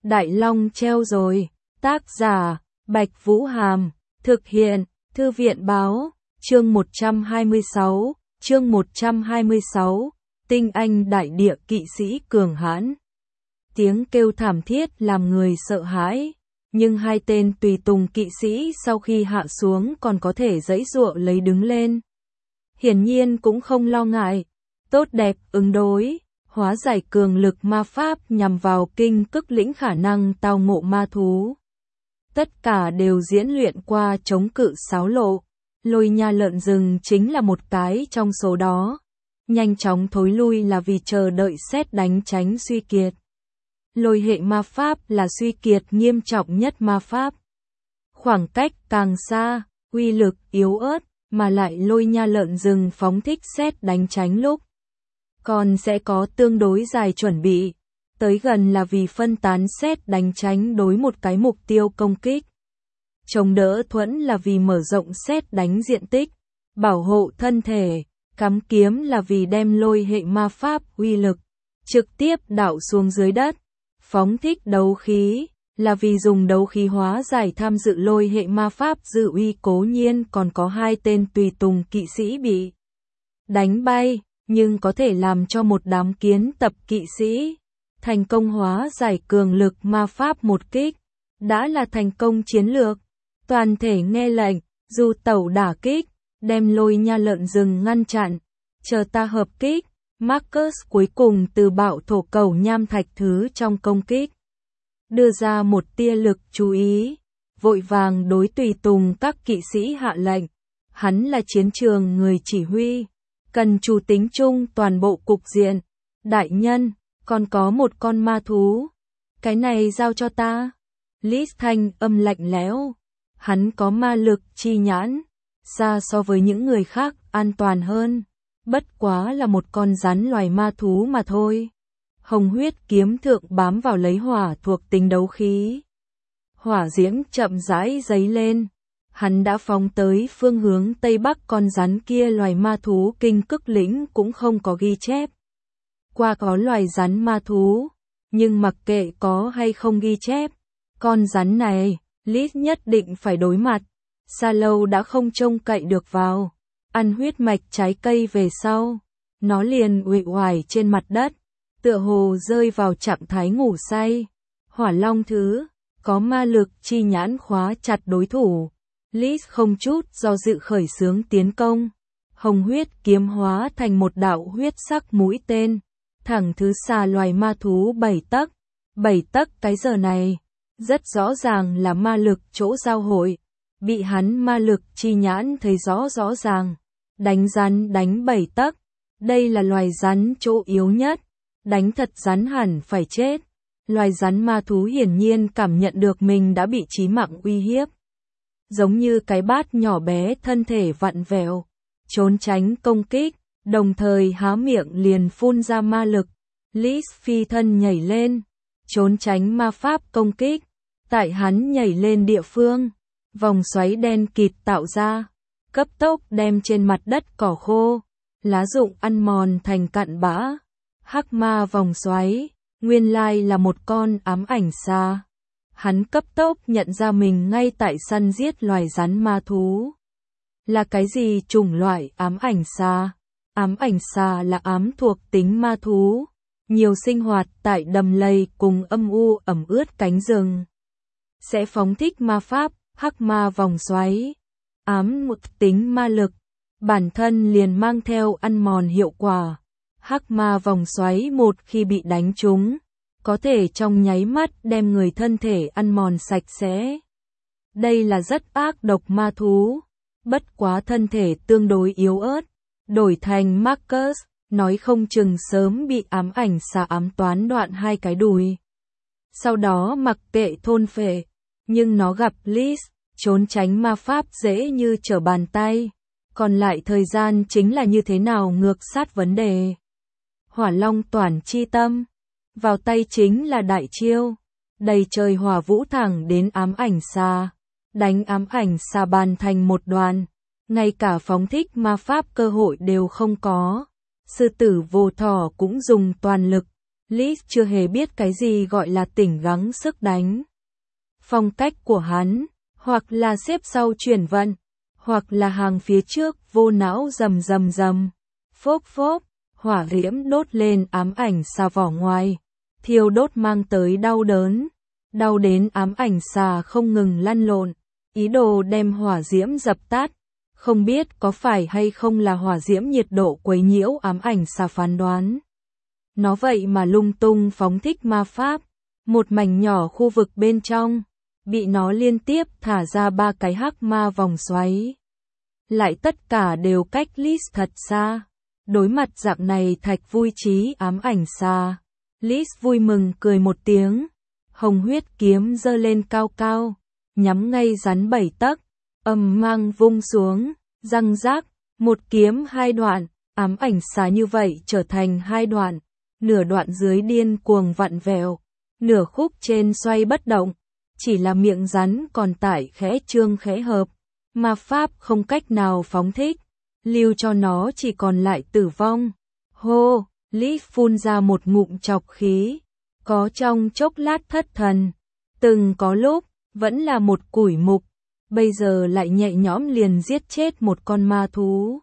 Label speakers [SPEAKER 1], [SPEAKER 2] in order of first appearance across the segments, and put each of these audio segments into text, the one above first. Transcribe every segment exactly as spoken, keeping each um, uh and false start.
[SPEAKER 1] Đại Long treo rồi. Tác giả, Bạch Vũ Hàm. Thực hiện, Thư viện Báo. Chương một trăm hai mươi sáu. Chương một trăm hai mươi sáu. Tinh anh đại địa kỵ sĩ cường hãn. Tiếng kêu thảm thiết làm người sợ hãi. Nhưng hai tên tùy tùng kỵ sĩ sau khi hạ xuống còn có thể giãy giụa lấy đứng lên. Hiển nhiên cũng không lo ngại. Tốt đẹp ứng đối, hóa giải cường lực ma pháp nhằm vào kinh cức lĩnh khả năng tao ngộ ma thú. Tất cả đều diễn luyện qua chống cự xáo lộ. Lôi nha lợn rừng chính là một cái trong số đó. Nhanh chóng thối lui là vì chờ đợi sét đánh tránh suy kiệt. Lôi hệ ma pháp là suy kiệt nghiêm trọng nhất ma pháp. Khoảng cách càng xa, uy lực yếu ớt, mà lại lôi nha lợn rừng phóng thích sét đánh tránh lúc. Còn sẽ có tương đối dài chuẩn bị. Tới gần là vì phân tán sét đánh tránh đối một cái mục tiêu công kích. Chống đỡ thuẫn là vì mở rộng sét đánh diện tích, bảo hộ thân thể. Cắm kiếm là vì đem lôi hệ ma pháp uy lực trực tiếp đảo xuống dưới đất. Phóng thích đấu khí là vì dùng đấu khí hóa giải tham dự lôi hệ ma pháp dự uy. Cố nhiên còn có hai tên tùy tùng kỵ sĩ bị đánh bay, nhưng có thể làm cho một đám kiến tập kỵ sĩ thành công hóa giải cường lực ma pháp một kích, đã là thành công chiến lược. Toàn thể nghe lệnh, dù tẩu đả kích, đem lôi nha lợn rừng ngăn chặn, chờ ta hợp kích. Marcus cuối cùng từ bạo thổ cầu nham thạch thứ trong công kích, đưa ra một tia lực chú ý, vội vàng đối tùy tùng các kỵ sĩ hạ lệnh. Hắn là chiến trường người chỉ huy, cần chủ tính chung toàn bộ cục diện. Đại nhân, còn có một con ma thú, cái này giao cho ta. Lít thanh âm lạnh lẽo, hắn có ma lực chi nhãn, xa so với những người khác an toàn hơn. Bất quá là một con rắn loài ma thú mà thôi. Hồng huyết kiếm thượng bám vào lấy hỏa thuộc tính đấu khí. Hỏa diễm chậm rãi dấy lên. Hắn đã phóng tới phương hướng tây bắc. Con rắn kia loài ma thú kinh cức lĩnh cũng không có ghi chép qua có loài rắn ma thú. Nhưng mặc kệ có hay không ghi chép, con rắn này, Lít nhất định phải đối mặt. Xa lâu đã không trông cậy được vào. Ăn huyết mạch trái cây về sau, nó liền uể oải trên mặt đất, tựa hồ rơi vào trạng thái ngủ say. Hỏa long thứ, có ma lực chi nhãn khóa chặt đối thủ. Lít không chút do dự khởi xướng tiến công. Hồng huyết kiếm hóa thành một đạo huyết sắc mũi tên, thẳng thứ xà loài ma thú bảy tấc. Bảy tấc cái giờ này, rất rõ ràng là ma lực chỗ giao hội. Bị hắn ma lực chi nhãn thấy rõ rõ ràng. Đánh rắn đánh bảy tấc, đây là loài rắn chỗ yếu nhất, đánh thật rắn hẳn phải chết. Loài rắn ma thú hiển nhiên cảm nhận được mình đã bị chí mạng uy hiếp. Giống như cái bát nhỏ bé thân thể vặn vẹo, trốn tránh công kích, đồng thời há miệng liền phun ra ma lực. Lít phi thân nhảy lên, trốn tránh ma pháp công kích. Tại hắn nhảy lên địa phương, vòng xoáy đen kịt tạo ra, cấp tốc đem trên mặt đất cỏ khô, lá rụng ăn mòn thành cặn bã. Hắc ma vòng xoáy, nguyên lai là một con ám ảnh xà. Hắn cấp tốc nhận ra mình ngay tại săn giết loài rắn ma thú. Là cái gì chủng loại ám ảnh xà? Ám ảnh xà là ám thuộc tính ma thú, nhiều sinh hoạt tại đầm lầy cùng âm u ẩm ướt cánh rừng. Sẽ phóng thích ma pháp. Hắc ma vòng xoáy, ám một tính ma lực, bản thân liền mang theo ăn mòn hiệu quả. Hắc ma vòng xoáy một khi bị đánh trúng, có thể trong nháy mắt đem người thân thể ăn mòn sạch sẽ. Đây là rất ác độc ma thú, bất quá thân thể tương đối yếu ớt. Đổi thành Marcus, nói không chừng sớm bị ám ảnh xà ám toán đoạn hai cái đùi. Sau đó mặc kệ thôn phệ. Nhưng nó gặp Liz, trốn tránh ma pháp dễ như trở bàn tay. Còn lại thời gian chính là như thế nào ngược sát vấn đề. Hỏa long toàn chi tâm, vào tay chính là đại chiêu. Đầy trời hỏa vũ thẳng đến ám ảnh xà, đánh ám ảnh xà bàn thành một đoàn. Ngay cả phóng thích ma pháp cơ hội đều không có. Sư tử vô thỏ cũng dùng toàn lực, Liz chưa hề biết cái gì gọi là tỉnh gắng sức đánh. Phong cách của hắn, hoặc là xếp sau chuyển vận, hoặc là hàng phía trước vô não rầm rầm rầm, phốp phốp, hỏa diễm đốt lên ám ảnh xà vỏ ngoài, thiêu đốt mang tới đau đớn, đau đến ám ảnh xà không ngừng lăn lộn, ý đồ đem hỏa diễm dập tắt, không biết có phải hay không là hỏa diễm nhiệt độ quấy nhiễu ám ảnh xà phán đoán. Nó vậy mà lung tung phóng thích ma pháp, một mảnh nhỏ khu vực bên trong, bị nó liên tiếp thả ra ba cái hắc ma vòng xoáy. Lại tất cả đều cách Liz thật xa. Đối mặt dạng này Thạch vui trí ám ảnh xà. Liz vui mừng cười một tiếng. Hồng huyết kiếm giơ lên cao cao, nhắm ngay rắn bảy tấc, ầm mang vung xuống, răng rác, một kiếm hai đoạn, ám ảnh xà như vậy trở thành hai đoạn, nửa đoạn dưới điên cuồng vặn vẹo, nửa khúc trên xoay bất động, chỉ là miệng rắn còn tại khẽ trương khẽ hợp, ma pháp không cách nào phóng thích, lưu cho nó chỉ còn lại tử vong. Hô, Liz phun ra một ngụm trọc khí, có trong chốc lát thất thần, từng có lúc vẫn là một củi mục, bây giờ lại nhẹ nhõm liền giết chết một con ma thú.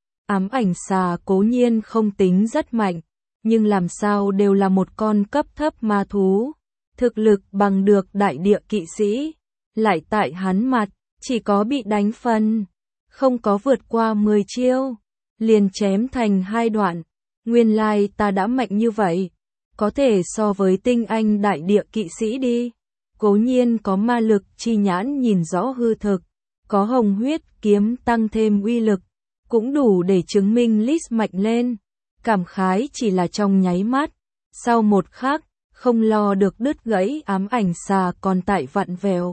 [SPEAKER 1] Ám ảnh xà cố nhiên không tính rất mạnh, nhưng làm sao đều là một con cấp thấp ma thú, thực lực bằng được đại địa kỵ sĩ, lại tại hắn mặt, chỉ có bị đánh phân, không có vượt qua mười chiêu, liền chém thành hai đoạn. Nguyên lai ta đã mạnh như vậy, có thể so với tinh anh đại địa kỵ sĩ đi. Cố nhiên có ma lực chi nhãn nhìn rõ hư thực, có hồng huyết kiếm tăng thêm uy lực, cũng đủ để chứng minh Liz mạnh lên. Cảm khái chỉ là trong nháy mắt, sau một khắc, không lo được đứt gãy ám ảnh xà còn tại vặn vẹo.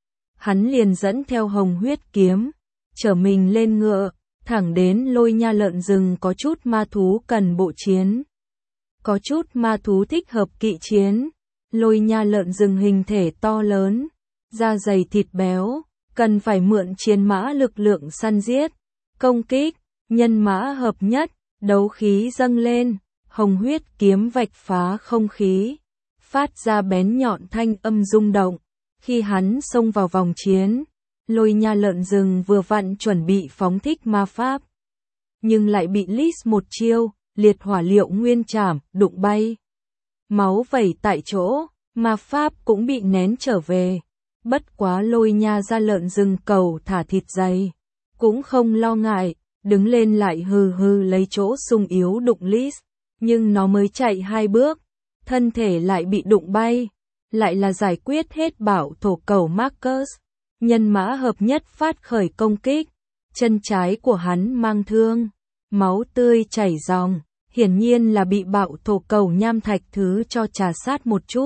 [SPEAKER 1] Hắn liền dẫn theo hồng huyết kiếm, chở mình lên ngựa, thẳng đến Lôi Nha lợn rừng. Có chút ma thú cần bộ chiến, có chút ma thú thích hợp kỵ chiến. Lôi Nha lợn rừng hình thể to lớn, da dày thịt béo, cần phải mượn chiến mã lực lượng săn giết, công kích, nhân mã hợp nhất, đấu khí dâng lên, hồng huyết kiếm vạch phá không khí, phát ra bén nhọn thanh âm rung động. Khi hắn xông vào vòng chiến, Lôi Nha lợn rừng vừa vặn chuẩn bị phóng thích ma pháp, nhưng lại bị Liz một chiêu, liệt hỏa liệu nguyên trảm, đụng bay. Máu vẩy tại chỗ, ma pháp cũng bị nén trở về. Bất quá Lôi Nha ra lợn rừng cầu thả thịt dày, cũng không lo ngại, đứng lên lại hừ hừ lấy chỗ sung yếu đụng Liz, nhưng nó mới chạy hai bước, thân thể lại bị đụng bay, lại là giải quyết hết bảo thổ cầu Marcus. Nhân mã hợp nhất phát khởi công kích, chân trái của hắn mang thương, máu tươi chảy ròng, hiển nhiên là bị bạo thổ cầu nham thạch thứ cho trà sát một chút.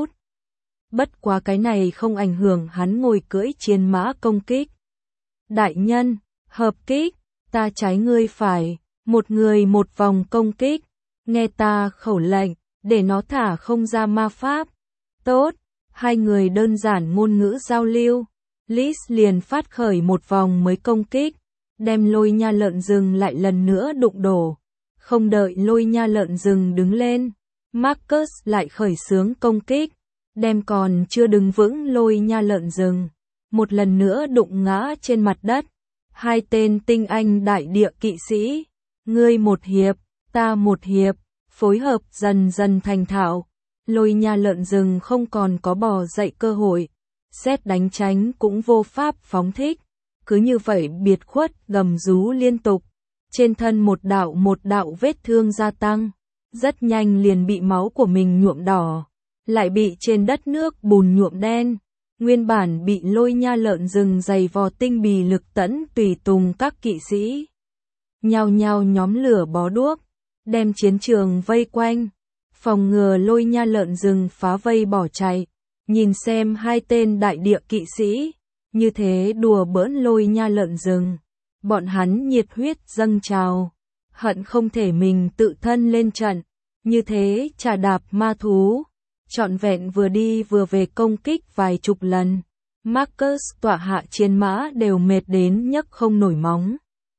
[SPEAKER 1] Bất quá cái này không ảnh hưởng hắn ngồi cưỡi chiến mã công kích. Đại nhân, hợp kích, ta trái ngươi phải, một người một vòng công kích, nghe ta khẩu lệnh, để nó thả không ra ma pháp. Tốt, hai người đơn giản ngôn ngữ giao lưu. Liz liền phát khởi một vòng mới công kích, đem Lôi Nha lợn rừng lại lần nữa đụng đổ. Không đợi Lôi Nha lợn rừng đứng lên, Marcus lại khởi xướng công kích, đem còn chưa đứng vững Lôi Nha lợn rừng, một lần nữa đụng ngã trên mặt đất. Hai tên tinh anh đại địa kỵ sĩ, ngươi một hiệp, ta một hiệp, phối hợp dần dần thành thạo. Lôi Nha lợn rừng không còn có bò dậy cơ hội, xét đánh tránh cũng vô pháp phóng thích, cứ như vậy biệt khuất gầm rú liên tục, trên thân một đạo một đạo vết thương gia tăng, rất nhanh liền bị máu của mình nhuộm đỏ, lại bị trên đất nước bùn nhuộm đen. Nguyên bản bị Lôi Nha lợn rừng dày vò tinh bì lực tẫn tùy tùng các kỵ sĩ, nhao nhao nhóm lửa bó đuốc, đem chiến trường vây quanh, phòng ngừa Lôi Nha lợn rừng phá vây bỏ chạy. Nhìn xem hai tên đại địa kỵ sĩ, như thế đùa bỡn Lôi Nha lợn rừng, bọn hắn nhiệt huyết dâng trào, hận không thể mình tự thân lên trận, như thế trà đạp ma thú, trọn vẹn vừa đi vừa về công kích vài chục lần. Marcus tọa hạ chiến mã đều mệt đến nhấc không nổi móng.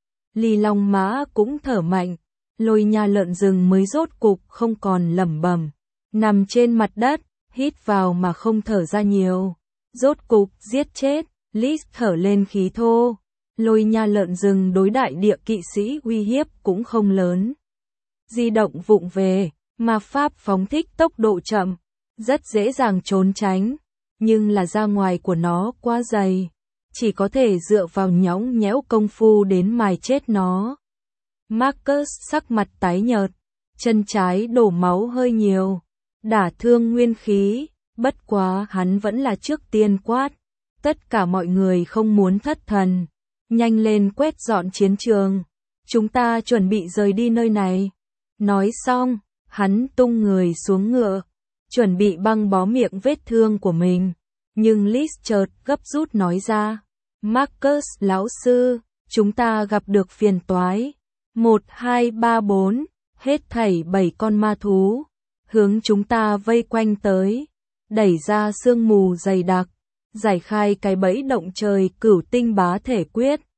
[SPEAKER 1] Ly Long mã cũng thở mạnh, Lôi Nha lợn rừng mới rốt cục không còn lẩm bẩm, nằm trên mặt đất, hít vào mà không thở ra nhiều. Rốt cục giết chết, Lis thở lên khí thô. Lôi nha lợn rừng đối đại địa kỵ sĩ uy hiếp cũng không lớn. Di động vụng về, mà pháp phóng thích tốc độ chậm, rất dễ dàng trốn tránh, nhưng là ra ngoài của nó quá dày, chỉ có thể dựa vào nhõng nhẽo công phu đến mài chết nó. Marcus sắc mặt tái nhợt, chân trái đổ máu hơi nhiều, đả thương nguyên khí, bất quá hắn vẫn là trước tiên quát. Tất cả mọi người không muốn thất thần, nhanh lên quét dọn chiến trường, chúng ta chuẩn bị rời đi nơi này. Nói xong, hắn tung người xuống ngựa, chuẩn bị băng bó miệng vết thương của mình, nhưng Lis chợt gấp rút nói ra, Marcus lão sư, chúng ta gặp được phiền toái. Một, hai, ba, bốn, hết thảy bảy con ma thú, hướng chúng ta vây quanh tới, đẩy ra sương mù dày đặc, giải khai cái bẫy động trời cửu tinh bá thể quyết.